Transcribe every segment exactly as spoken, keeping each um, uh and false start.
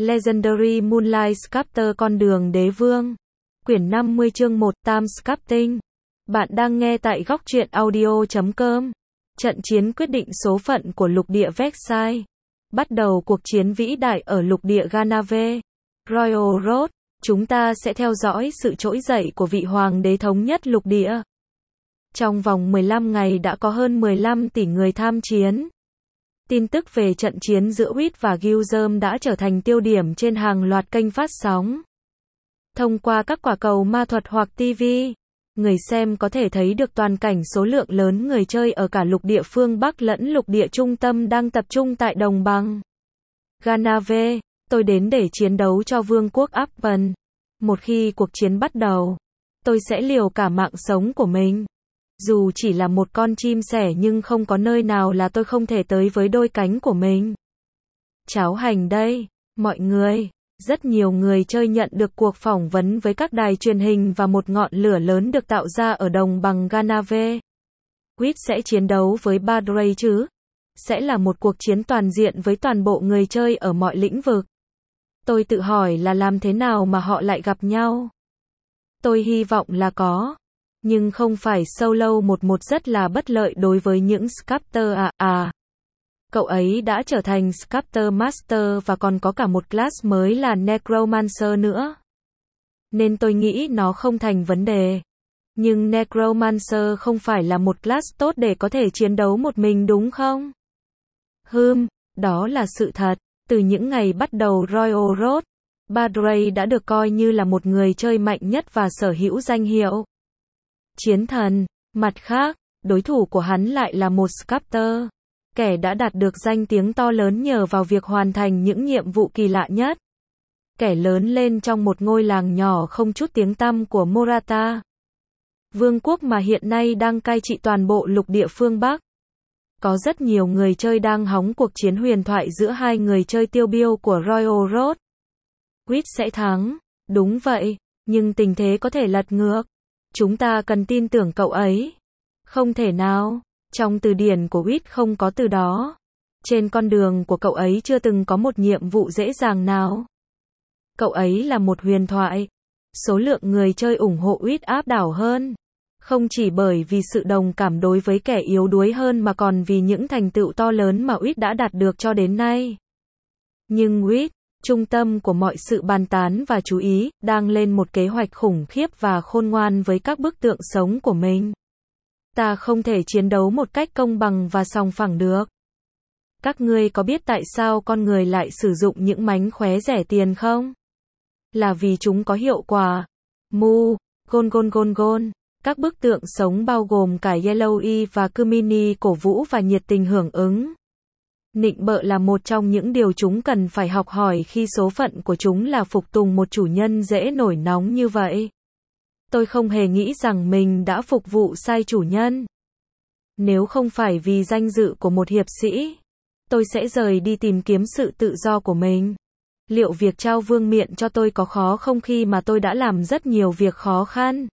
Legendary Moonlight Sculptor Con đường đế vương. Quyển năm mươi chương một Time Sculpting. Bạn đang nghe tại góc truyện audio chấm com. Trận chiến quyết định số phận của lục địa Versailles. Bắt đầu cuộc chiến vĩ đại ở lục địa Ganave. Royal Road. Chúng ta sẽ theo dõi sự trỗi dậy của vị hoàng đế thống nhất lục địa. Trong vòng mười lăm ngày đã có hơn mười lăm tỷ người tham chiến. Tin tức về trận chiến giữa Witt và Guilherme đã trở thành tiêu điểm trên hàng loạt kênh phát sóng. Thông qua các quả cầu ma thuật hoặc ti vi, người xem có thể thấy được toàn cảnh số lượng lớn người chơi ở cả lục địa phương Bắc lẫn lục địa trung tâm đang tập trung tại đồng bằng Ganave. Tôi đến để chiến đấu cho vương quốc Appen. Một khi cuộc chiến bắt đầu, tôi sẽ liều cả mạng sống của mình. Dù chỉ là một con chim sẻ nhưng không có nơi nào là tôi không thể tới với đôi cánh của mình. Cháo hành đây, mọi người. Rất nhiều người chơi nhận được cuộc phỏng vấn với các đài truyền hình và một ngọn lửa lớn được tạo ra ở đồng bằng Ganave. Witt sẽ chiến đấu với Badray chứ? Sẽ là một cuộc chiến toàn diện với toàn bộ người chơi ở mọi lĩnh vực. Tôi tự hỏi là làm thế nào mà họ lại gặp nhau? Tôi hy vọng là có. Nhưng không phải solo một một rất là bất lợi đối với những sculptor à à. Cậu ấy đã trở thành Sculptor Master và còn có cả một class mới là Necromancer nữa. Nên tôi nghĩ nó không thành vấn đề. Nhưng Necromancer không phải là một class tốt để có thể chiến đấu một mình đúng không? Hừm, đó là sự thật. Từ những ngày bắt đầu Royal Road, Badray đã được coi như là một người chơi mạnh nhất và sở hữu danh hiệu chiến thần. Mặt khác, đối thủ của hắn lại là một sculptor, kẻ đã đạt được danh tiếng to lớn nhờ vào việc hoàn thành những nhiệm vụ kỳ lạ nhất. Kẻ lớn lên trong một ngôi làng nhỏ không chút tiếng tăm của Morata, vương quốc mà hiện nay đang cai trị toàn bộ lục địa phương Bắc. Có rất nhiều người chơi đang hóng cuộc chiến huyền thoại giữa hai người chơi tiêu biêu của Royal Road. Witt sẽ thắng, đúng vậy, nhưng tình thế có thể lật ngược. Chúng ta cần tin tưởng cậu ấy. Không thể nào, trong từ điển của Witt không có từ đó. Trên con đường của cậu ấy chưa từng có một nhiệm vụ dễ dàng nào. Cậu ấy là một huyền thoại. Số lượng người chơi ủng hộ Witt áp đảo hơn. Không chỉ bởi vì sự đồng cảm đối với kẻ yếu đuối hơn mà còn vì những thành tựu to lớn mà Witt đã đạt được cho đến nay. Nhưng Witt, trung tâm của mọi sự bàn tán và chú ý, đang lên một kế hoạch khủng khiếp và khôn ngoan với các bức tượng sống của mình. Ta không thể chiến đấu một cách công bằng và sòng phẳng được. Các ngươi có biết tại sao con người lại sử dụng những mánh khóe rẻ tiền không? Là vì chúng có hiệu quả. Mu, gôn gôn gôn gôn. Các bức tượng sống bao gồm cả Yellowy và Kumini cổ vũ và nhiệt tình hưởng ứng. Nịnh bợ là một trong những điều chúng cần phải học hỏi khi số phận của chúng là phục tùng một chủ nhân dễ nổi nóng như vậy. Tôi không hề nghĩ rằng mình đã phục vụ sai chủ nhân. Nếu không phải vì danh dự của một hiệp sĩ, tôi sẽ rời đi tìm kiếm sự tự do của mình. Liệu việc trao vương miện cho tôi có khó không khi mà tôi đã làm rất nhiều việc khó khăn?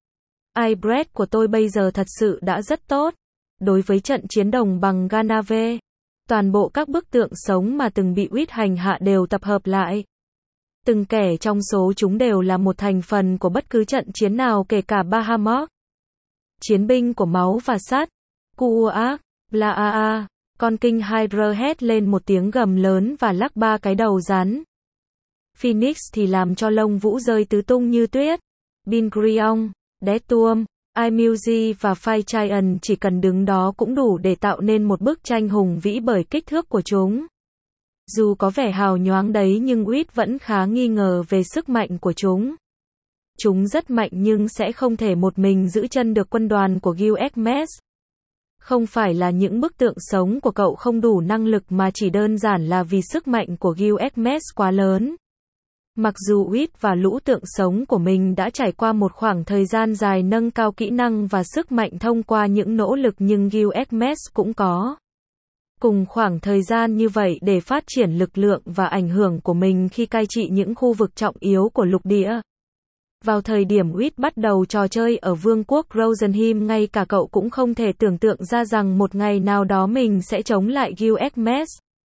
Ibret của tôi bây giờ thật sự đã rất tốt. Đối với trận chiến đồng bằng Ganave, toàn bộ các bức tượng sống mà từng bị Witt hành hạ đều tập hợp lại. Từng kẻ trong số chúng đều là một thành phần của bất cứ trận chiến nào kể cả Bahamut. Chiến binh của máu và sắt. Kuuak, Blaa, con kinh Hydra hét lên một tiếng gầm lớn và lắc ba cái đầu rắn. Phoenix thì làm cho lông vũ rơi tứ tung như tuyết. Bingrion, Deathworm, Imuzi và Fire Giant chỉ cần đứng đó cũng đủ để tạo nên một bức tranh hùng vĩ bởi kích thước của chúng. Dù có vẻ hào nhoáng đấy nhưng Witt vẫn khá nghi ngờ về sức mạnh của chúng. Chúng rất mạnh nhưng sẽ không thể một mình giữ chân được quân đoàn của Guilherme. Không phải là những bức tượng sống của cậu không đủ năng lực mà chỉ đơn giản là vì sức mạnh của Guilherme quá lớn. Mặc dù Witt và lũ tượng sống của mình đã trải qua một khoảng thời gian dài nâng cao kỹ năng và sức mạnh thông qua những nỗ lực nhưng Guilherme cũng có cùng khoảng thời gian như vậy để phát triển lực lượng và ảnh hưởng của mình khi cai trị những khu vực trọng yếu của lục địa. Vào thời điểm Witt bắt đầu trò chơi ở vương quốc Rosenheim, ngay cả cậu cũng không thể tưởng tượng ra rằng một ngày nào đó mình sẽ chống lại Guilherme.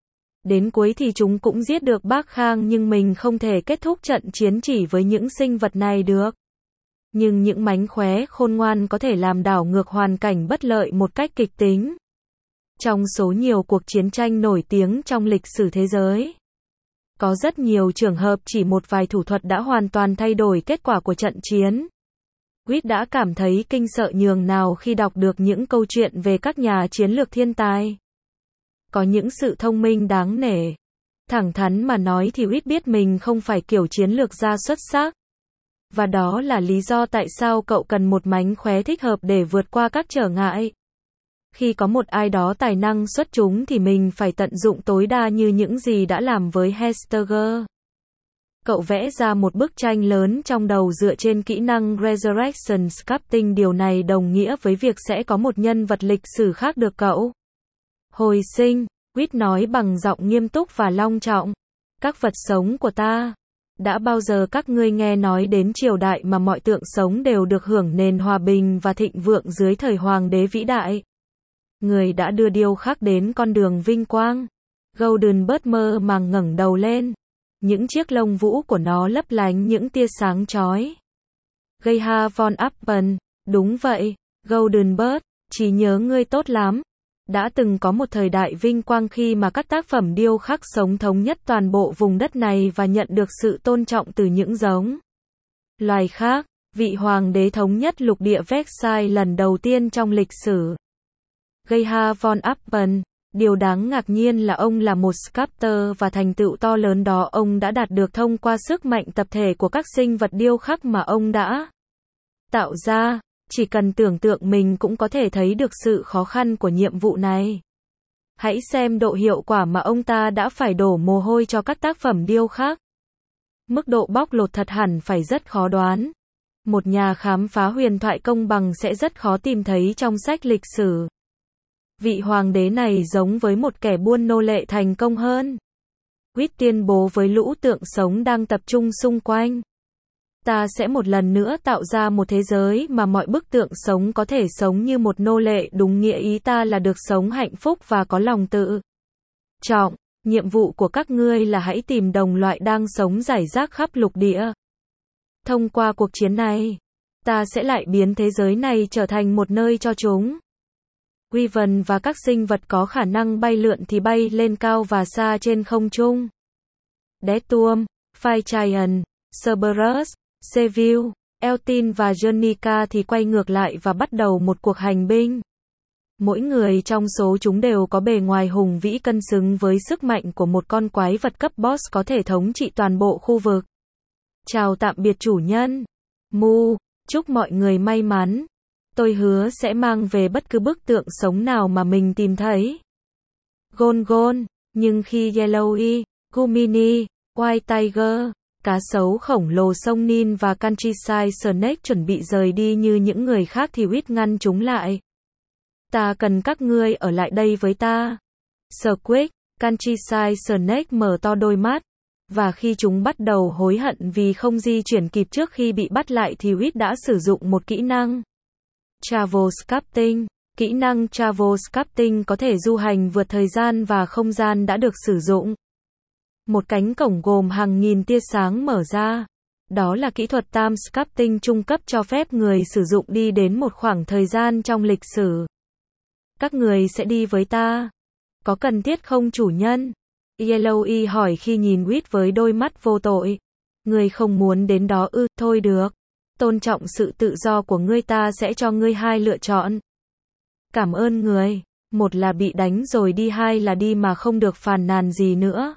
Đến cuối thì chúng cũng giết được bác Khang nhưng mình không thể kết thúc trận chiến chỉ với những sinh vật này được. Nhưng những mánh khóe khôn ngoan có thể làm đảo ngược hoàn cảnh bất lợi một cách kịch tính. Trong số nhiều cuộc chiến tranh nổi tiếng trong lịch sử thế giới, có rất nhiều trường hợp chỉ một vài thủ thuật đã hoàn toàn thay đổi kết quả của trận chiến. Reed đã cảm thấy kinh sợ nhường nào khi đọc được những câu chuyện về các nhà chiến lược thiên tài. Có những sự thông minh đáng nể. Thẳng thắn mà nói thì Reed biết mình không phải kiểu chiến lược gia xuất sắc. Và đó là lý do tại sao cậu cần một mánh khóe thích hợp để vượt qua các trở ngại. Khi có một ai đó tài năng xuất chúng thì mình phải tận dụng tối đa như những gì đã làm với Hesteger. Cậu vẽ ra một bức tranh lớn trong đầu dựa trên kỹ năng Resurrection Sculpting. Điều này đồng nghĩa với việc sẽ có một nhân vật lịch sử khác được cậu hồi sinh. Reed nói bằng giọng nghiêm túc và long trọng. Các vật sống của ta. Đã bao giờ các ngươi nghe nói đến triều đại mà mọi tượng sống đều được hưởng nền hòa bình và thịnh vượng dưới thời hoàng đế vĩ đại? Người đã đưa điêu khắc đến con đường vinh quang. Goldenbird mơ màng ngẩng đầu lên. Những chiếc lông vũ của nó lấp lánh những tia sáng chói. Geha von Appen, đúng vậy, Goldenbird, chỉ nhớ ngươi tốt lắm. Đã từng có một thời đại vinh quang khi mà các tác phẩm điêu khắc sống thống nhất toàn bộ vùng đất này và nhận được sự tôn trọng từ những giống loài khác. Vị hoàng đế thống nhất lục địa Versailles lần đầu tiên trong lịch sử. Geha von Appen, điều đáng ngạc nhiên là ông là một sculptor và thành tựu to lớn đó ông đã đạt được thông qua sức mạnh tập thể của các sinh vật điêu khắc mà ông đã tạo ra. Chỉ cần tưởng tượng mình cũng có thể thấy được sự khó khăn của nhiệm vụ này. Hãy xem độ hiệu quả mà ông ta đã phải đổ mồ hôi cho các tác phẩm điêu khắc. Mức độ bóc lột thật hẳn phải rất khó đoán. Một nhà khám phá huyền thoại công bằng sẽ rất khó tìm thấy trong sách lịch sử. Vị hoàng đế này giống với một kẻ buôn nô lệ thành công hơn. Reed tuyên bố với lũ tượng sống đang tập trung xung quanh. Ta sẽ một lần nữa tạo ra một thế giới mà mọi bức tượng sống có thể sống như một nô lệ. Đúng nghĩa ý ta là được sống hạnh phúc và có lòng tự trọng. Nhiệm vụ của các ngươi là hãy tìm đồng loại đang sống rải rác khắp lục địa. Thông qua cuộc chiến này, ta sẽ lại biến thế giới này trở thành một nơi cho chúng. Wyvern và các sinh vật có khả năng bay lượn thì bay lên cao và xa trên không trung. Deathworm, Fire Giant, Cerberus, Seville, Eltin và Jernica thì quay ngược lại và bắt đầu một cuộc hành binh. Mỗi người trong số chúng đều có bề ngoài hùng vĩ cân xứng với sức mạnh của một con quái vật cấp boss có thể thống trị toàn bộ khu vực. Chào tạm biệt chủ nhân. Mu, chúc mọi người may mắn. Tôi hứa sẽ mang về bất cứ bức tượng sống nào mà mình tìm thấy. Gôn gôn, nhưng khi Yellowy, Gumini, White Tiger, cá sấu khổng lồ sông Nin và Countryside Snake chuẩn bị rời đi như những người khác thì Reed ngăn chúng lại. Ta cần các ngươi ở lại đây với ta. Squeak, Countryside Snake mở to đôi mắt. Và khi chúng bắt đầu hối hận vì không di chuyển kịp trước khi bị bắt lại thì Reed đã sử dụng một kỹ năng. Travel Sculpting. Kỹ năng Travel Sculpting có thể du hành vượt thời gian và không gian đã được sử dụng. Một cánh cổng gồm hàng nghìn tia sáng mở ra. Đó là kỹ thuật Time Sculpting trung cấp cho phép người sử dụng đi đến một khoảng thời gian trong lịch sử. Các người sẽ đi với ta. Có cần thiết không chủ nhân? Yellowy hỏi khi nhìn Reed với đôi mắt vô tội. Ngươi không muốn đến đó ư? Thôi được. Tôn trọng sự tự do của ngươi, ta sẽ cho ngươi hai lựa chọn. Cảm ơn người. Một là bị đánh rồi đi, hai là đi mà không được phàn nàn gì nữa.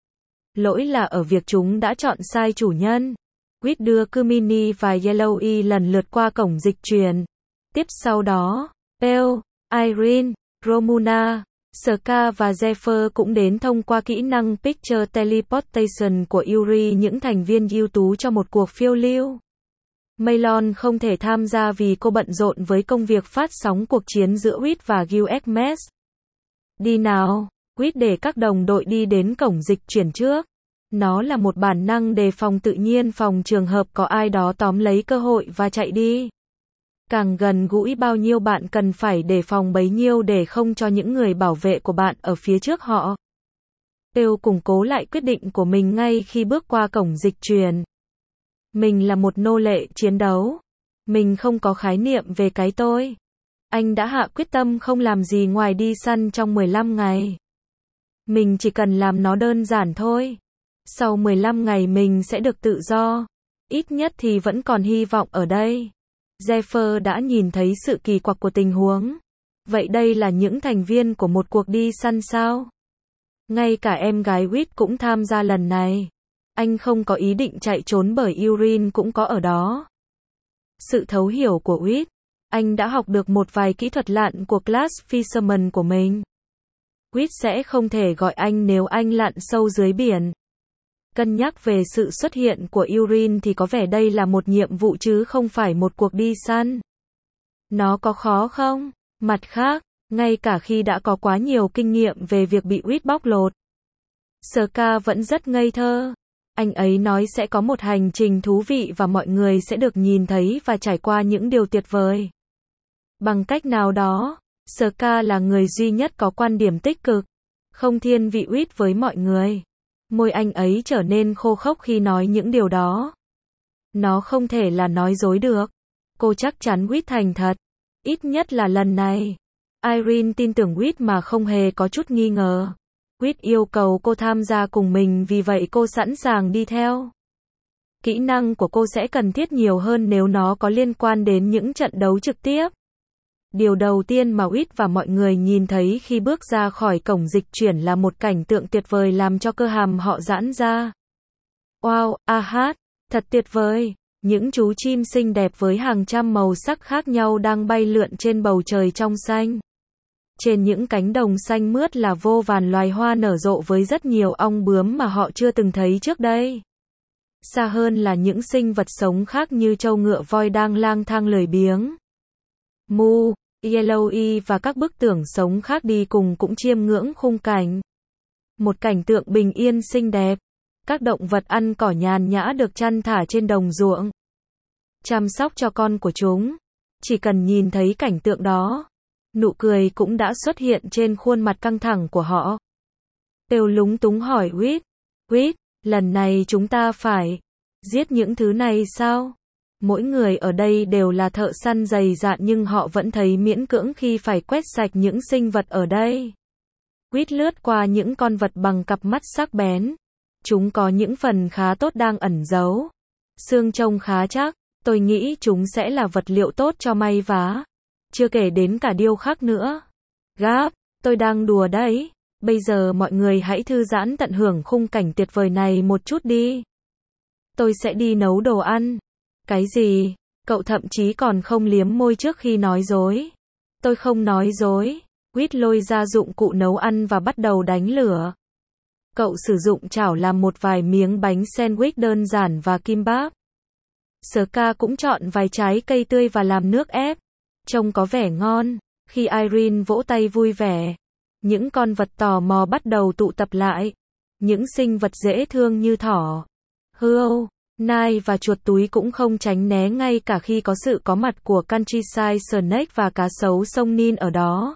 Lỗi là ở việc chúng đã chọn sai chủ nhân. Reed đưa Kumini và Yellowy lần lượt qua cổng dịch chuyển. Tiếp sau đó, Pale, Irene, Romuna, Ska và Zephyr cũng đến thông qua kỹ năng Picture Teleportation của Yuri, những thành viên ưu tú cho một cuộc phiêu lưu. Maylon không thể tham gia vì cô bận rộn với công việc phát sóng cuộc chiến giữa Reed và Gilgamesh. Đi nào, Reed để các đồng đội đi đến cổng dịch chuyển trước. Nó là một bản năng đề phòng tự nhiên phòng trường hợp có ai đó tóm lấy cơ hội và chạy đi. Càng gần gũi bao nhiêu bạn cần phải đề phòng bấy nhiêu để không cho những người bảo vệ của bạn ở phía trước họ Têu củng cố lại quyết định của mình ngay khi bước qua cổng dịch chuyển. Mình là một nô lệ chiến đấu. Mình không có khái niệm về cái tôi. Anh đã hạ quyết tâm không làm gì ngoài đi săn trong mười lăm ngày. Mình chỉ cần làm nó đơn giản thôi. Sau mười lăm ngày mình sẽ được tự do. Ít nhất thì vẫn còn hy vọng ở đây. Zephyr đã nhìn thấy sự kỳ quặc của tình huống. Vậy đây là những thành viên của một cuộc đi săn sao? Ngay cả em gái Whit cũng tham gia lần này. Anh không có ý định chạy trốn bởi Urine cũng có ở đó. Sự thấu hiểu của Whit. Anh đã học được một vài kỹ thuật lặn của Class Fisherman của mình. Whit sẽ không thể gọi anh nếu anh lặn sâu dưới biển. Cân nhắc về sự xuất hiện của Urine thì có vẻ đây là một nhiệm vụ chứ không phải một cuộc đi săn. Nó có khó không? Mặt khác, ngay cả khi đã có quá nhiều kinh nghiệm về việc bị Whit bóc lột, Ska vẫn rất ngây thơ. Anh ấy nói sẽ có một hành trình thú vị và mọi người sẽ được nhìn thấy và trải qua những điều tuyệt vời. Bằng cách nào đó, Ska là người duy nhất có quan điểm tích cực, không thiên vị Whit với mọi người. Môi anh ấy trở nên khô khốc khi nói những điều đó. Nó không thể là nói dối được. Cô chắc chắn Whit thành thật. Ít nhất là lần này. Irene tin tưởng Whit mà không hề có chút nghi ngờ. Whit yêu cầu cô tham gia cùng mình vì vậy cô sẵn sàng đi theo. Kỹ năng của cô sẽ cần thiết nhiều hơn nếu nó có liên quan đến những trận đấu trực tiếp. Điều đầu tiên mà Whit và mọi người nhìn thấy khi bước ra khỏi cổng dịch chuyển là một cảnh tượng tuyệt vời làm cho cơ hàm họ giãn ra. Wow, a hát, thật tuyệt vời. Những chú chim xinh đẹp với hàng trăm màu sắc khác nhau đang bay lượn trên bầu trời trong xanh. Trên những cánh đồng xanh mướt là vô vàn loài hoa nở rộ với rất nhiều ong bướm mà họ chưa từng thấy trước đây. Xa hơn là những sinh vật sống khác như trâu ngựa voi đang lang thang lười biếng. Mu, Yellowy và các bức tường sống khác đi cùng cũng chiêm ngưỡng khung cảnh. Một cảnh tượng bình yên xinh đẹp. Các động vật ăn cỏ nhàn nhã được chăn thả trên đồng ruộng. Chăm sóc cho con của chúng. Chỉ cần nhìn thấy cảnh tượng đó, nụ cười cũng đã xuất hiện trên khuôn mặt căng thẳng của họ. Têu lúng túng hỏi Whit. Whit, lần này chúng ta phải giết những thứ này sao? Mỗi người ở đây đều là thợ săn dày dạn nhưng họ vẫn thấy miễn cưỡng khi phải quét sạch những sinh vật ở đây. Whit lướt qua những con vật bằng cặp mắt sắc bén. Chúng có những phần khá tốt đang ẩn giấu. Xương trông khá chắc, tôi nghĩ chúng sẽ là vật liệu tốt cho may vá. Chưa kể đến cả điêu khắc nữa. Gáp, tôi đang đùa đấy. Bây giờ mọi người hãy thư giãn tận hưởng khung cảnh tuyệt vời này một chút đi. Tôi sẽ đi nấu đồ ăn. Cái gì? Cậu thậm chí còn không liếm môi trước khi nói dối. Tôi không nói dối. Whit lôi ra dụng cụ nấu ăn và bắt đầu đánh lửa. Cậu sử dụng chảo làm một vài miếng bánh sandwich đơn giản và kimbap. Ska cũng chọn vài trái cây tươi và làm nước ép. Trông có vẻ ngon. Khi Irene vỗ tay vui vẻ, những con vật tò mò bắt đầu tụ tập lại. Những sinh vật dễ thương như thỏ, hươu, nai và chuột túi cũng không tránh né ngay cả khi có sự có mặt của Countryside Snake và cá sấu sông Nin ở đó.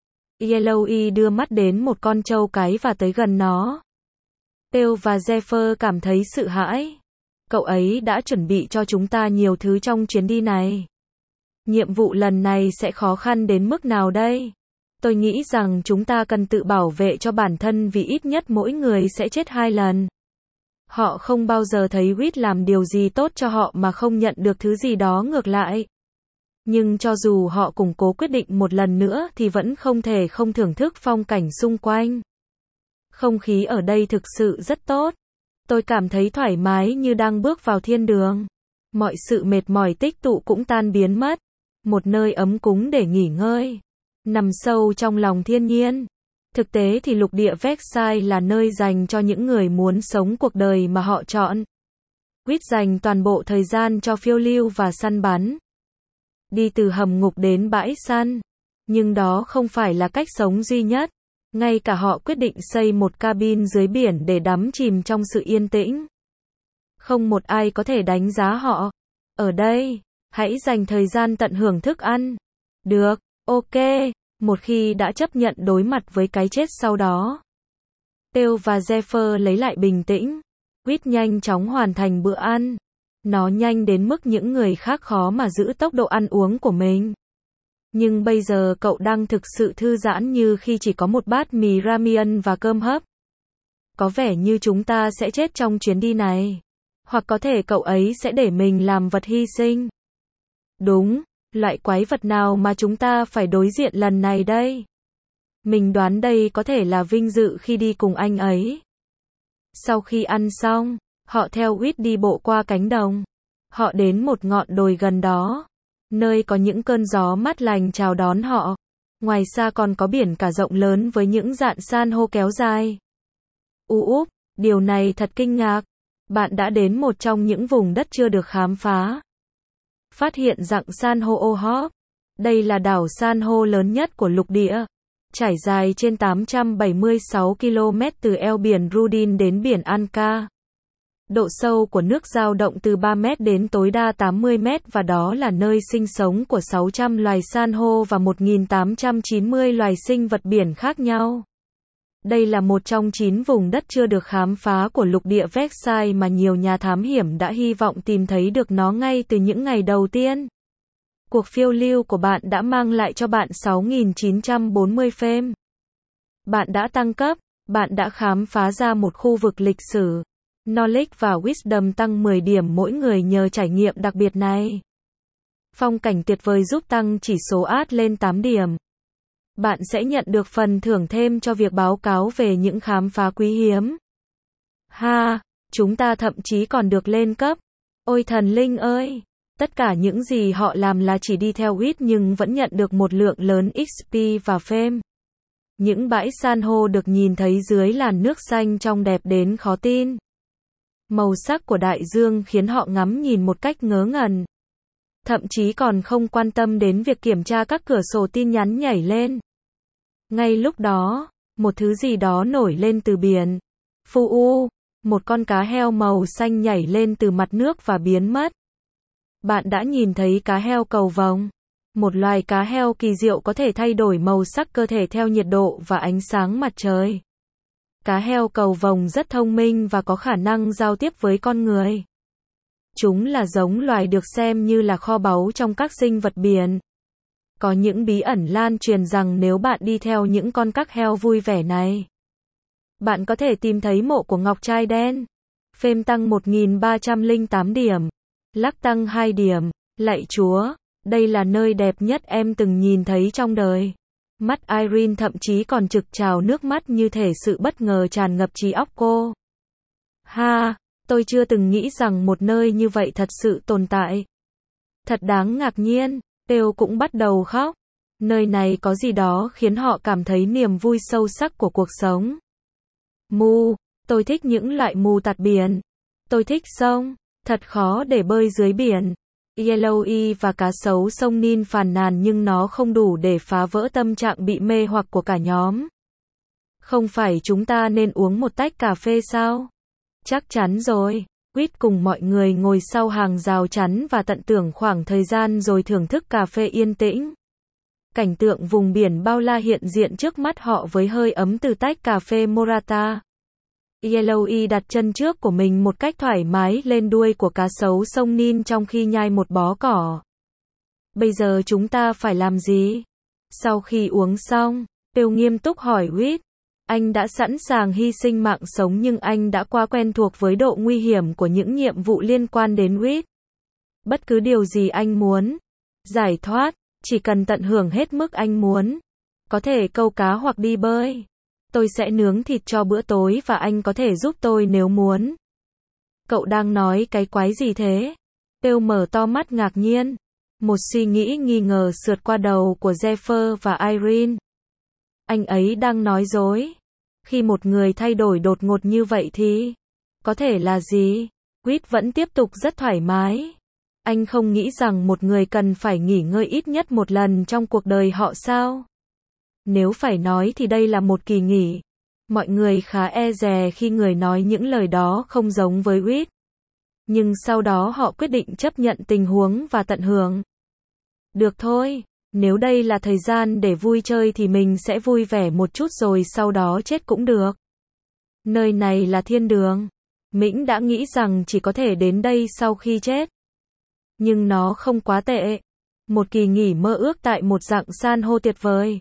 Yellowy đưa mắt đến một con trâu cái và tới gần nó. Têu và Zephyr cảm thấy sợ hãi. Cậu ấy đã chuẩn bị cho chúng ta nhiều thứ trong chuyến đi này. Nhiệm vụ lần này sẽ khó khăn đến mức nào đây? Tôi nghĩ rằng chúng ta cần tự bảo vệ cho bản thân vì ít nhất mỗi người sẽ chết hai lần. Họ không bao giờ thấy Whit làm điều gì tốt cho họ mà không nhận được thứ gì đó ngược lại. Nhưng cho dù họ củng cố quyết định một lần nữa thì vẫn không thể không thưởng thức phong cảnh xung quanh. Không khí ở đây thực sự rất tốt. Tôi cảm thấy thoải mái như đang bước vào thiên đường. Mọi sự mệt mỏi tích tụ cũng tan biến mất. Một nơi ấm cúng để nghỉ ngơi. Nằm sâu trong lòng thiên nhiên. Thực tế thì lục địa Vexai là nơi dành cho những người muốn sống cuộc đời mà họ chọn. Whit dành toàn bộ thời gian cho phiêu lưu và săn bắn. Đi từ hầm ngục đến bãi săn. Nhưng đó không phải là cách sống duy nhất. Ngay cả họ quyết định xây một cabin dưới biển để đắm chìm trong sự yên tĩnh. Không một ai có thể đánh giá họ. Ở đây, hãy dành thời gian tận hưởng thức ăn. Được, ok, một khi đã chấp nhận đối mặt với cái chết sau đó. Têu và Zephyr lấy lại bình tĩnh. Quýt nhanh chóng hoàn thành bữa ăn. Nó nhanh đến mức những người khác khó mà giữ tốc độ ăn uống của mình. Nhưng bây giờ cậu đang thực sự thư giãn như khi chỉ có một bát mì ramen và cơm hấp. Có vẻ như chúng ta sẽ chết trong chuyến đi này. Hoặc có thể cậu ấy sẽ để mình làm vật hy sinh. Đúng, loại quái vật nào mà chúng ta phải đối diện lần này đây? Mình đoán đây có thể là vinh dự khi đi cùng anh ấy. Sau khi ăn xong, họ theo Quýt đi bộ qua cánh đồng. Họ đến một ngọn đồi gần đó, nơi có những cơn gió mát lành chào đón họ. Ngoài xa còn có biển cả rộng lớn với những dạn san hô kéo dài. U úp, điều này thật kinh ngạc. Bạn đã đến một trong những vùng đất chưa được khám phá. Phát hiện dạng san hô Ohop. Đây là đảo san hô lớn nhất của lục địa. Trải dài trên tám trăm bảy mươi sáu ki lô mét từ eo biển Rudin đến biển Anka. Độ sâu của nước dao động từ ba mét đến tối đa tám mươi mét và đó là nơi sinh sống của sáu trăm loài san hô và một nghìn tám trăm chín mươi loài sinh vật biển khác nhau. Đây là một trong chín vùng đất chưa được khám phá của lục địa Versailles mà nhiều nhà thám hiểm đã hy vọng tìm thấy được nó ngay từ những ngày đầu tiên. Cuộc phiêu lưu của bạn đã mang lại cho bạn sáu nghìn chín trăm bốn mươi phêm. Bạn đã tăng cấp, bạn đã khám phá ra một khu vực lịch sử. Knowledge và Wisdom tăng mười điểm mỗi người nhờ trải nghiệm đặc biệt này. Phong cảnh tuyệt vời giúp tăng chỉ số át lên tám điểm. Bạn sẽ nhận được phần thưởng thêm cho việc báo cáo về những khám phá quý hiếm. Ha, chúng ta thậm chí còn được lên cấp. Ôi thần linh ơi! Tất cả những gì họ làm là chỉ đi theo Quýt nhưng vẫn nhận được một lượng lớn ích pê và phêm. Những bãi san hô được nhìn thấy dưới làn nước xanh trong đẹp đến khó tin. Màu sắc của đại dương khiến họ ngắm nhìn một cách ngớ ngẩn. Thậm chí còn không quan tâm đến việc kiểm tra các cửa sổ tin nhắn nhảy lên. Ngay lúc đó, một thứ gì đó nổi lên từ biển. Phu u, một con cá heo màu xanh nhảy lên từ mặt nước và biến mất. Bạn đã nhìn thấy cá heo cầu vồng. Một loài cá heo kỳ diệu có thể thay đổi màu sắc cơ thể theo nhiệt độ và ánh sáng mặt trời. Cá heo cầu vồng rất thông minh và có khả năng giao tiếp với con người. Chúng là giống loài được xem như là kho báu trong các sinh vật biển. Có những bí ẩn lan truyền rằng nếu bạn đi theo những con các heo vui vẻ này, bạn có thể tìm thấy mộ của ngọc trai đen. Phêm tăng một nghìn ba trăm lẻ tám điểm. Lắc tăng hai điểm. Lạy Chúa, đây là nơi đẹp nhất em từng nhìn thấy trong đời. Mắt Irene thậm chí còn trực trào nước mắt như thể sự bất ngờ tràn ngập trí óc cô. Ha, tôi chưa từng nghĩ rằng một nơi như vậy thật sự tồn tại. Thật đáng ngạc nhiên, Têu cũng bắt đầu khóc. Nơi này có gì đó khiến họ cảm thấy niềm vui sâu sắc của cuộc sống. Mu, tôi thích những loại mù tạt biển. Tôi thích sông, thật khó để bơi dưới biển. Yellowy và cá sấu sông Nin phàn nàn nhưng nó không đủ để phá vỡ tâm trạng bị mê hoặc của cả nhóm. Không phải chúng ta nên uống một tách cà phê sao? Chắc chắn rồi. Quýt cùng mọi người ngồi sau hàng rào chắn và tận tưởng khoảng thời gian rồi thưởng thức cà phê yên tĩnh. Cảnh tượng vùng biển bao la hiện diện trước mắt họ với hơi ấm từ tách cà phê Morata. Yellowy đặt chân trước của mình một cách thoải mái lên đuôi của cá sấu sông Nin trong khi nhai một bó cỏ. Bây giờ chúng ta phải làm gì? Sau khi uống xong, Têu nghiêm túc hỏi Quýt. Anh đã sẵn sàng hy sinh mạng sống nhưng anh đã quá quen thuộc với độ nguy hiểm của những nhiệm vụ liên quan đến Quýt. Bất cứ điều gì anh muốn giải thoát, chỉ cần tận hưởng hết mức anh muốn. Có thể câu cá hoặc đi bơi. Tôi sẽ nướng thịt cho bữa tối và anh có thể giúp tôi nếu muốn. Cậu đang nói cái quái gì thế? Têu mở to mắt ngạc nhiên. Một suy nghĩ nghi ngờ sượt qua đầu của Zephyr và Irene. Anh ấy đang nói dối. Khi một người thay đổi đột ngột như vậy thì có thể là gì? Quýt vẫn tiếp tục rất thoải mái. Anh không nghĩ rằng một người cần phải nghỉ ngơi ít nhất một lần trong cuộc đời họ sao? Nếu phải nói thì đây là một kỳ nghỉ. Mọi người khá e dè khi người nói những lời đó không giống với Quýt. Nhưng sau đó họ quyết định chấp nhận tình huống và tận hưởng. Được thôi, nếu đây là thời gian để vui chơi thì mình sẽ vui vẻ một chút rồi sau đó chết cũng được. Nơi này là thiên đường. Mĩnh đã nghĩ rằng chỉ có thể đến đây sau khi chết. Nhưng nó không quá tệ. Một kỳ nghỉ mơ ước tại một dạng san hô tuyệt vời.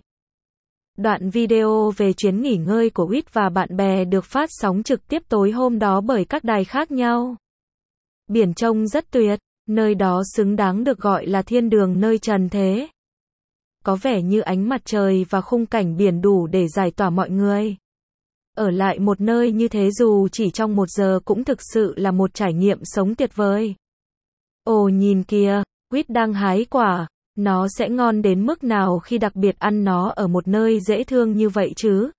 Đoạn video về chuyến nghỉ ngơi của Whit và bạn bè được phát sóng trực tiếp tối hôm đó bởi các đài khác nhau. Biển trông rất tuyệt, nơi đó xứng đáng được gọi là thiên đường nơi trần thế. Có vẻ như ánh mặt trời và khung cảnh biển đủ để giải tỏa mọi người. Ở lại một nơi như thế dù chỉ trong một giờ cũng thực sự là một trải nghiệm sống tuyệt vời. Ồ nhìn kìa, Whit đang hái quả, nó sẽ ngon đến mức nào khi đặc biệt ăn nó ở một nơi dễ thương như vậy chứ?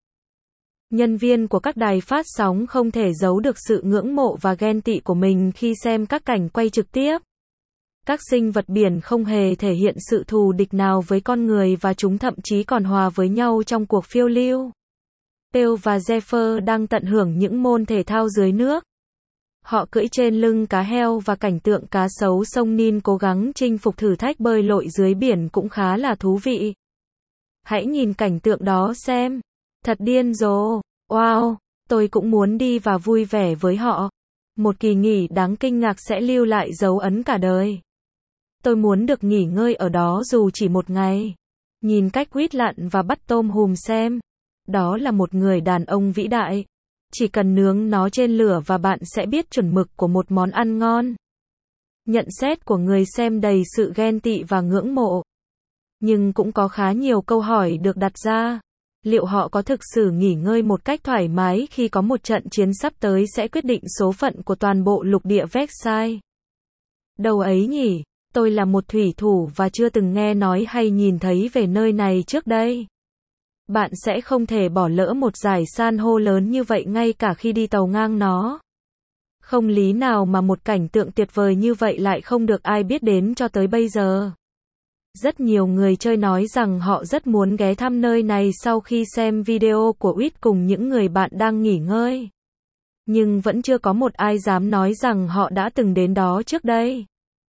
Nhân viên của các đài phát sóng không thể giấu được sự ngưỡng mộ và ghen tị của mình khi xem các cảnh quay trực tiếp. Các sinh vật biển không hề thể hiện sự thù địch nào với con người và chúng thậm chí còn hòa với nhau trong cuộc phiêu lưu. Pearl và Zephyr đang tận hưởng những môn thể thao dưới nước. Họ cưỡi trên lưng cá heo và cảnh tượng cá sấu sông Nin cố gắng chinh phục thử thách bơi lội dưới biển cũng khá là thú vị. Hãy nhìn cảnh tượng đó xem. Thật điên rồ. Wow, tôi cũng muốn đi và vui vẻ với họ. Một kỳ nghỉ đáng kinh ngạc sẽ lưu lại dấu ấn cả đời. Tôi muốn được nghỉ ngơi ở đó dù chỉ một ngày. Nhìn cách Whit lặn và bắt tôm hùm xem. Đó là một người đàn ông vĩ đại. Chỉ cần nướng nó trên lửa và bạn sẽ biết chuẩn mực của một món ăn ngon. Nhận xét của người xem đầy sự ghen tị và ngưỡng mộ. Nhưng cũng có khá nhiều câu hỏi được đặt ra. Liệu họ có thực sự nghỉ ngơi một cách thoải mái khi có một trận chiến sắp tới sẽ quyết định số phận của toàn bộ lục địa Versailles? Đâu ấy nhỉ? Tôi là một thủy thủ và chưa từng nghe nói hay nhìn thấy về nơi này trước đây. Bạn sẽ không thể bỏ lỡ một dải san hô lớn như vậy ngay cả khi đi tàu ngang nó. Không lý nào mà một cảnh tượng tuyệt vời như vậy lại không được ai biết đến cho tới bây giờ. Rất nhiều người chơi nói rằng họ rất muốn ghé thăm nơi này sau khi xem video của Whit cùng những người bạn đang nghỉ ngơi. Nhưng vẫn chưa có một ai dám nói rằng họ đã từng đến đó trước đây.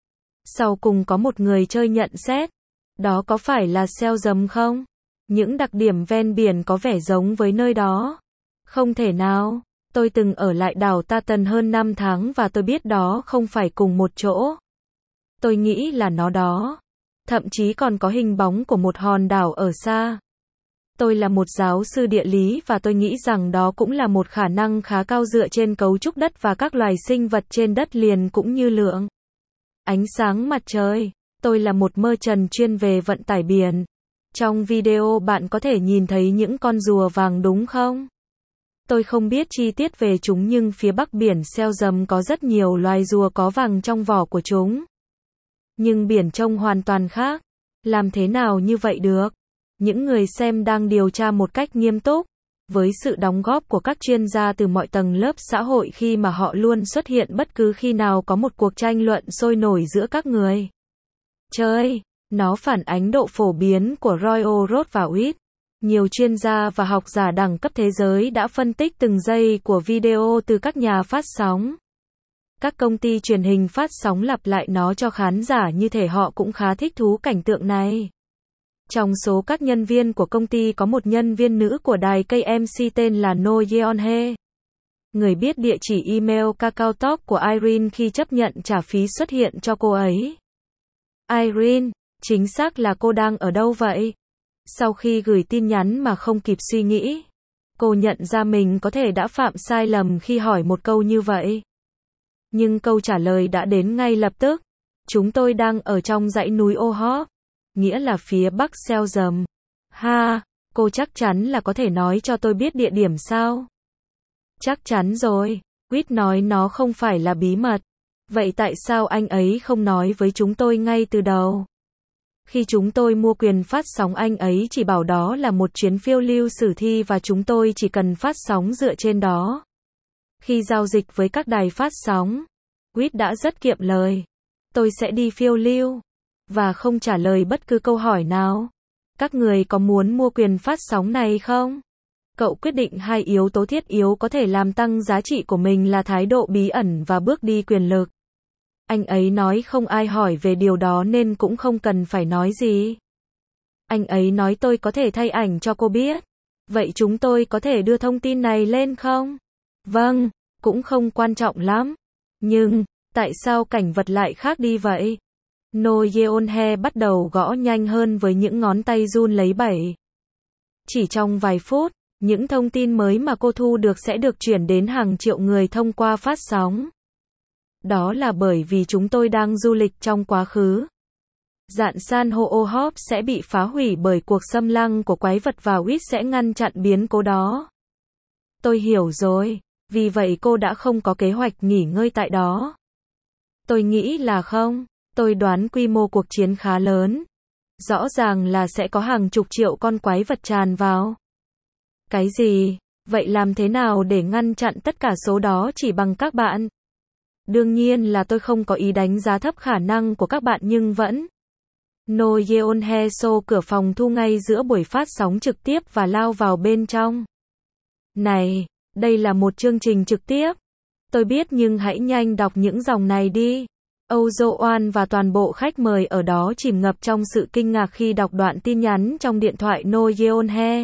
Sau cùng có một người chơi nhận xét. Đó có phải là Selzom không? Những đặc điểm ven biển có vẻ giống với nơi đó. Không thể nào. Tôi từng ở lại đảo Tartan hơn năm tháng và tôi biết đó không phải cùng một chỗ. Tôi nghĩ là nó đó. Thậm chí còn có hình bóng của một hòn đảo ở xa. Tôi là một giáo sư địa lý và tôi nghĩ rằng đó cũng là một khả năng khá cao dựa trên cấu trúc đất và các loài sinh vật trên đất liền cũng như lượng ánh sáng mặt trời. Tôi là một mơ trần chuyên về vận tải biển. Trong video bạn có thể nhìn thấy những con rùa vàng đúng không? Tôi không biết chi tiết về chúng nhưng phía bắc biển Selzom có rất nhiều loài rùa có vàng trong vỏ của chúng. Nhưng biển trông hoàn toàn khác. Làm thế nào như vậy được? Những người xem đang điều tra một cách nghiêm túc, với sự đóng góp của các chuyên gia từ mọi tầng lớp xã hội khi mà họ luôn xuất hiện bất cứ khi nào có một cuộc tranh luận sôi nổi giữa các người chơi. Nó phản ánh độ phổ biến của Royal Road và Whit. Nhiều chuyên gia và học giả đẳng cấp thế giới đã phân tích từng giây của video từ các nhà phát sóng. Các công ty truyền hình phát sóng lặp lại nó cho khán giả như thể họ cũng khá thích thú cảnh tượng này. Trong số các nhân viên của công ty có một nhân viên nữ của đài ca em xê tên là No Yeonhae. Người biết địa chỉ email KakaoTalk của Irene khi chấp nhận trả phí xuất hiện cho cô ấy. Irene, chính xác là cô đang ở đâu vậy? Sau khi gửi tin nhắn mà không kịp suy nghĩ, cô nhận ra mình có thể đã phạm sai lầm khi hỏi một câu như vậy. Nhưng câu trả lời đã đến ngay lập tức. Chúng tôi đang ở trong dãy núi Ohop, nghĩa là phía bắc Selzom. Ha, cô chắc chắn là có thể nói cho tôi biết địa điểm sao? Chắc chắn rồi. Whit nói nó không phải là bí mật. Vậy tại sao anh ấy không nói với chúng tôi ngay từ đầu? Khi chúng tôi mua quyền phát sóng anh ấy chỉ bảo đó là một chuyến phiêu lưu sử thi và chúng tôi chỉ cần phát sóng dựa trên đó. Khi giao dịch với các đài phát sóng, Whit đã rất kiệm lời. Tôi sẽ đi phiêu lưu và không trả lời bất cứ câu hỏi nào. Các người có muốn mua quyền phát sóng này không? Cậu quyết định hai yếu tố thiết yếu có thể làm tăng giá trị của mình là thái độ bí ẩn và bước đi quyền lực. Anh ấy nói không ai hỏi về điều đó nên cũng không cần phải nói gì. Anh ấy nói tôi có thể thay ảnh cho cô biết. Vậy chúng tôi có thể đưa thông tin này lên không? Vâng, cũng không quan trọng lắm. Nhưng, tại sao cảnh vật lại khác đi vậy? No Yeonhae bắt đầu gõ nhanh hơn với những ngón tay run lấy bẩy. Chỉ trong vài phút, những thông tin mới mà cô thu được sẽ được chuyển đến hàng triệu người thông qua phát sóng. Đó là bởi vì chúng tôi đang du lịch trong quá khứ. Dạn san hô hop sẽ bị phá hủy bởi cuộc xâm lăng của quái vật và Wit sẽ ngăn chặn biến cố đó. Tôi hiểu rồi, vì vậy cô đã không có kế hoạch nghỉ ngơi tại đó. Tôi nghĩ là không, tôi đoán quy mô cuộc chiến khá lớn. Rõ ràng là sẽ có hàng chục triệu con quái vật tràn vào. Cái gì? Vậy làm thế nào để ngăn chặn tất cả số đó chỉ bằng các bạn? Đương nhiên là tôi không có ý đánh giá thấp khả năng của các bạn nhưng vẫn. No Yeonhae xô cửa phòng thu ngay giữa buổi phát sóng trực tiếp và lao vào bên trong. Này, đây là một chương trình trực tiếp. Tôi biết nhưng hãy nhanh đọc những dòng này đi. Âu Jo-an và toàn bộ khách mời ở đó chìm ngập trong sự kinh ngạc khi đọc đoạn tin nhắn trong điện thoại No Yeonhae.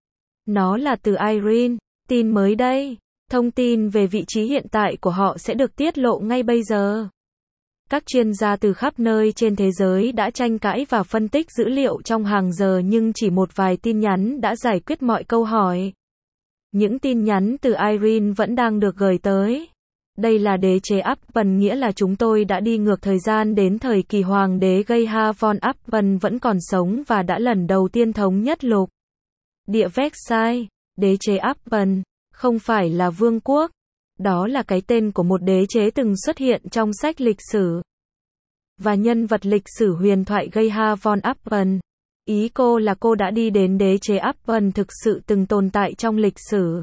Nó là từ Irene, tin mới đây. Thông tin về vị trí hiện tại của họ sẽ được tiết lộ ngay bây giờ. Các chuyên gia từ khắp nơi trên thế giới đã tranh cãi và phân tích dữ liệu trong hàng giờ nhưng chỉ một vài tin nhắn đã giải quyết mọi câu hỏi. Những tin nhắn từ Irene vẫn đang được gửi tới. Đây là đế chế Upton, nghĩa là chúng tôi đã đi ngược thời gian đến thời kỳ hoàng đế Geha von Upton vẫn còn sống và đã lần đầu tiên thống nhất lục địa Versailles. Đế chế Upton không phải là vương quốc. Đó là cái tên của một đế chế từng xuất hiện trong sách lịch sử. Và nhân vật lịch sử huyền thoại Geha von Upton. Ý cô là cô đã đi đến đế chế Upton thực sự từng tồn tại trong lịch sử.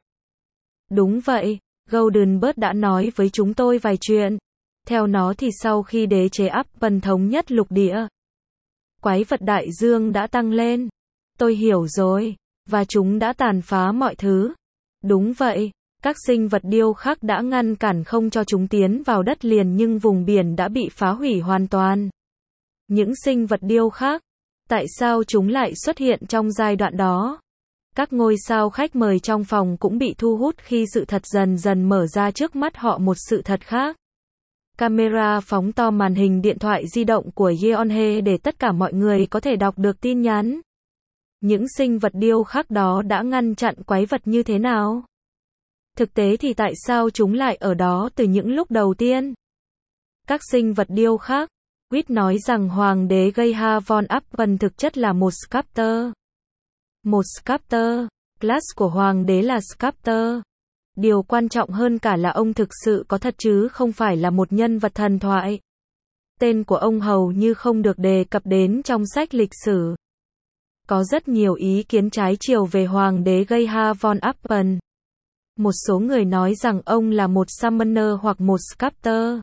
Đúng vậy, Goldenberg đã nói với chúng tôi vài chuyện. Theo nó thì sau khi đế chế Upton thống nhất lục địa, quái vật đại dương đã tăng lên. Tôi hiểu rồi. Và chúng đã tàn phá mọi thứ. Đúng vậy. Các sinh vật điêu khắc đã ngăn cản không cho chúng tiến vào đất liền nhưng vùng biển đã bị phá hủy hoàn toàn. Những sinh vật điêu khắc, tại sao chúng lại xuất hiện trong giai đoạn đó? Các ngôi sao khách mời trong phòng cũng bị thu hút khi sự thật dần dần mở ra trước mắt họ một sự thật khác. Camera phóng to màn hình điện thoại di động của Yeonhae để tất cả mọi người có thể đọc được tin nhắn. Những sinh vật điêu khắc đó đã ngăn chặn quái vật như thế nào? Thực tế thì tại sao chúng lại ở đó từ những lúc đầu tiên? Các sinh vật điêu khắc. Wit nói rằng hoàng đế Geha von Upton thực chất là một sculptor. Một sculptor. Class của hoàng đế là sculptor. Điều quan trọng hơn cả là ông thực sự có thật chứ không phải là một nhân vật thần thoại. Tên của ông hầu như không được đề cập đến trong sách lịch sử. Có rất nhiều ý kiến trái chiều về hoàng đế Geha von Upton. Một số người nói rằng ông là một summoner hoặc một sculptor.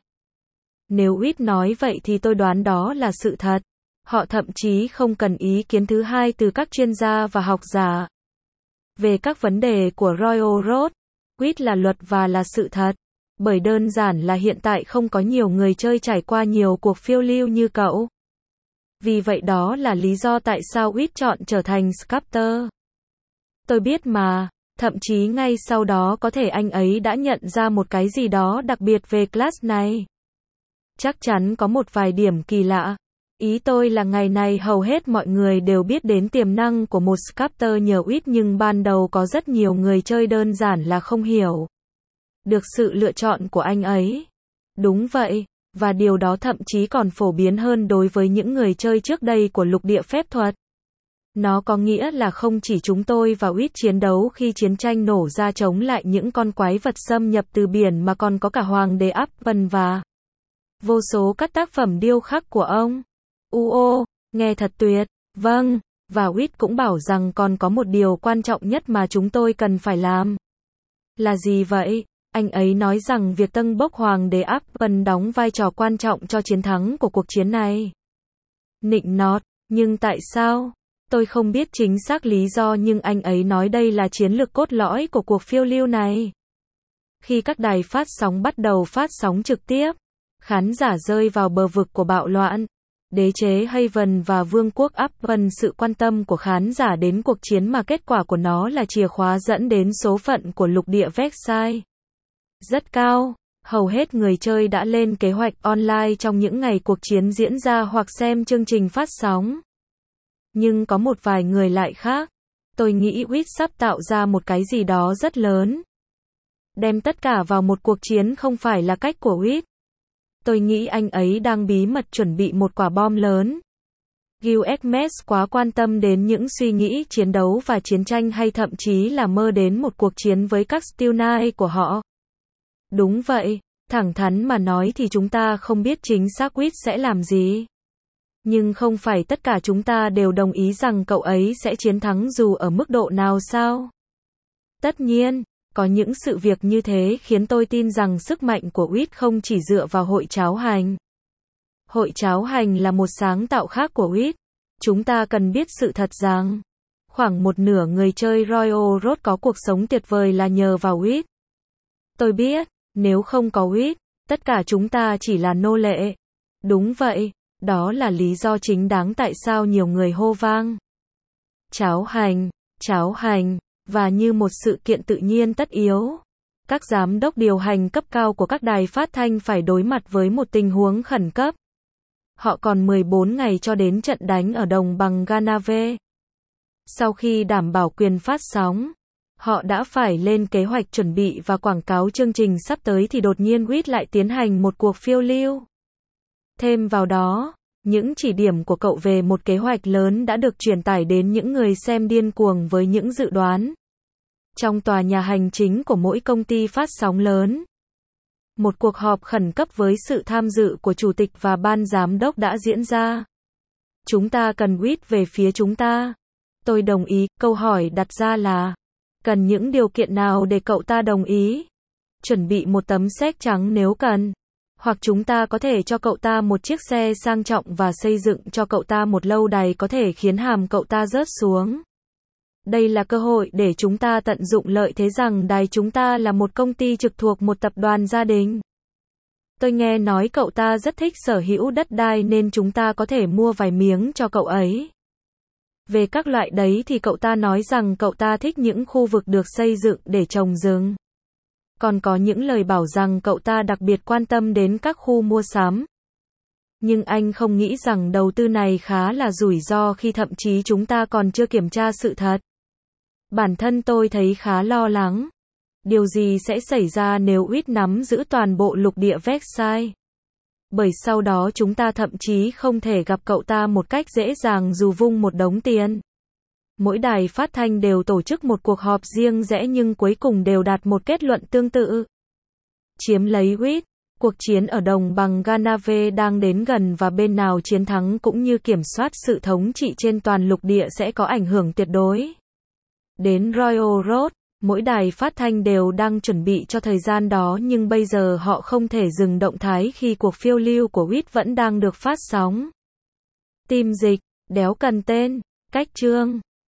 Nếu Wit nói vậy thì tôi đoán đó là sự thật. Họ thậm chí không cần ý kiến thứ hai từ các chuyên gia và học giả. Về các vấn đề của Royal Road, Wit là luật và là sự thật. Bởi đơn giản là hiện tại không có nhiều người chơi trải qua nhiều cuộc phiêu lưu như cậu. Vì vậy đó là lý do tại sao Wit chọn trở thành sculptor. Tôi biết mà. Thậm chí ngay sau đó có thể anh ấy đã nhận ra một cái gì đó đặc biệt về class này. Chắc chắn có một vài điểm kỳ lạ. Ý tôi là ngày này hầu hết mọi người đều biết đến tiềm năng của một sculptor nhờ Wit nhưng ban đầu có rất nhiều người chơi đơn giản là không hiểu được sự lựa chọn của anh ấy. Đúng vậy, và điều đó thậm chí còn phổ biến hơn đối với những người chơi trước đây của lục địa phép thuật. Nó có nghĩa là không chỉ chúng tôi và Wit chiến đấu khi chiến tranh nổ ra chống lại những con quái vật xâm nhập từ biển mà còn có cả hoàng đế Upton và vô số các tác phẩm điêu khắc của ông. Uô, nghe thật tuyệt. Vâng, và Wit cũng bảo rằng còn có một điều quan trọng nhất mà chúng tôi cần phải làm. Là gì vậy? Anh ấy nói rằng việc tâng bốc hoàng đế Upton đóng vai trò quan trọng cho chiến thắng của cuộc chiến này. Nịnh nọt, nhưng tại sao? Tôi không biết chính xác lý do nhưng anh ấy nói đây là chiến lược cốt lõi của cuộc phiêu lưu này. Khi các đài phát sóng bắt đầu phát sóng trực tiếp, khán giả rơi vào bờ vực của bạo loạn. Đế chế Haven và vương quốc Upton, sự quan tâm của khán giả đến cuộc chiến mà kết quả của nó là chìa khóa dẫn đến số phận của lục địa Versailles. rất cao. Hầu hết người chơi đã lên kế hoạch online trong những ngày cuộc chiến diễn ra hoặc xem chương trình phát sóng. Nhưng có một vài người lại khác. Tôi nghĩ uýt sắp tạo ra một cái gì đó rất lớn. Đem tất cả vào một cuộc chiến không phải là cách của uýt. Tôi nghĩ anh ấy đang bí mật chuẩn bị một quả bom lớn. Gil Egmes quá quan tâm đến những suy nghĩ chiến đấu và chiến tranh hay thậm chí là mơ đến một cuộc chiến với các Steel Knight của họ. Đúng vậy, thẳng thắn mà nói thì chúng ta không biết chính xác uýt sẽ làm gì. Nhưng không phải tất cả chúng ta đều đồng ý rằng cậu ấy sẽ chiến thắng dù ở mức độ nào sao? Tất nhiên, có những sự việc như thế khiến tôi tin rằng sức mạnh của uýt không chỉ dựa vào hội cháo hành. Hội cháo hành là một sáng tạo khác của uýt. Chúng ta cần biết sự thật rằng, khoảng một nửa người chơi Royal Road có cuộc sống tuyệt vời là nhờ vào uýt. Tôi biết, nếu không có uýt, tất cả chúng ta chỉ là nô lệ. Đúng vậy, đó là lý do chính đáng tại sao nhiều người hô vang. Cháo hành, cháo hành, và như một sự kiện tự nhiên tất yếu. Các giám đốc điều hành cấp cao của các đài phát thanh phải đối mặt với một tình huống khẩn cấp. Họ còn mười bốn ngày cho đến trận đánh ở đồng bằng Ganave. Sau khi đảm bảo quyền phát sóng, họ đã phải lên kế hoạch chuẩn bị và quảng cáo chương trình sắp tới thì đột nhiên uýt lại tiến hành một cuộc phiêu lưu. Thêm vào đó, những chỉ điểm của cậu về một kế hoạch lớn đã được truyền tải đến những người xem điên cuồng với những dự đoán. Trong tòa nhà hành chính của mỗi công ty phát sóng lớn, một cuộc họp khẩn cấp với sự tham dự của chủ tịch và ban giám đốc đã diễn ra. Chúng ta cần uýt về phía chúng ta. Tôi đồng ý, câu hỏi đặt ra là, cần những điều kiện nào để cậu ta đồng ý? Chuẩn bị một tấm séc trắng nếu cần. Hoặc chúng ta có thể cho cậu ta một chiếc xe sang trọng và xây dựng cho cậu ta một lâu đài có thể khiến hàm cậu ta rớt xuống. Đây là cơ hội để chúng ta tận dụng lợi thế rằng đài chúng ta là một công ty trực thuộc một tập đoàn gia đình. Tôi nghe nói cậu ta rất thích sở hữu đất đai nên chúng ta có thể mua vài miếng cho cậu ấy. Về các loại đấy thì cậu ta nói rằng cậu ta thích những khu vực được xây dựng để trồng rừng. Còn có những lời bảo rằng cậu ta đặc biệt quan tâm đến các khu mua sắm. Nhưng anh không nghĩ rằng đầu tư này khá là rủi ro khi thậm chí chúng ta còn chưa kiểm tra sự thật. Bản thân tôi thấy khá lo lắng. Điều gì sẽ xảy ra nếu uýt nắm giữ toàn bộ lục địa Versailles? Bởi sau đó chúng ta thậm chí không thể gặp cậu ta một cách dễ dàng dù vung một đống tiền. Mỗi đài phát thanh đều tổ chức một cuộc họp riêng rẽ nhưng cuối cùng đều đạt một kết luận tương tự. Chiếm lấy uýt. Cuộc chiến ở đồng bằng Ganave đang đến gần và bên nào chiến thắng cũng như kiểm soát sự thống trị trên toàn lục địa sẽ có ảnh hưởng tuyệt đối. Đến Royal Road, mỗi đài phát thanh đều đang chuẩn bị cho thời gian đó nhưng bây giờ họ không thể dừng động thái khi cuộc phiêu lưu của uýt vẫn đang được phát sóng. Tim dịch, đéo cần tên, cách chương.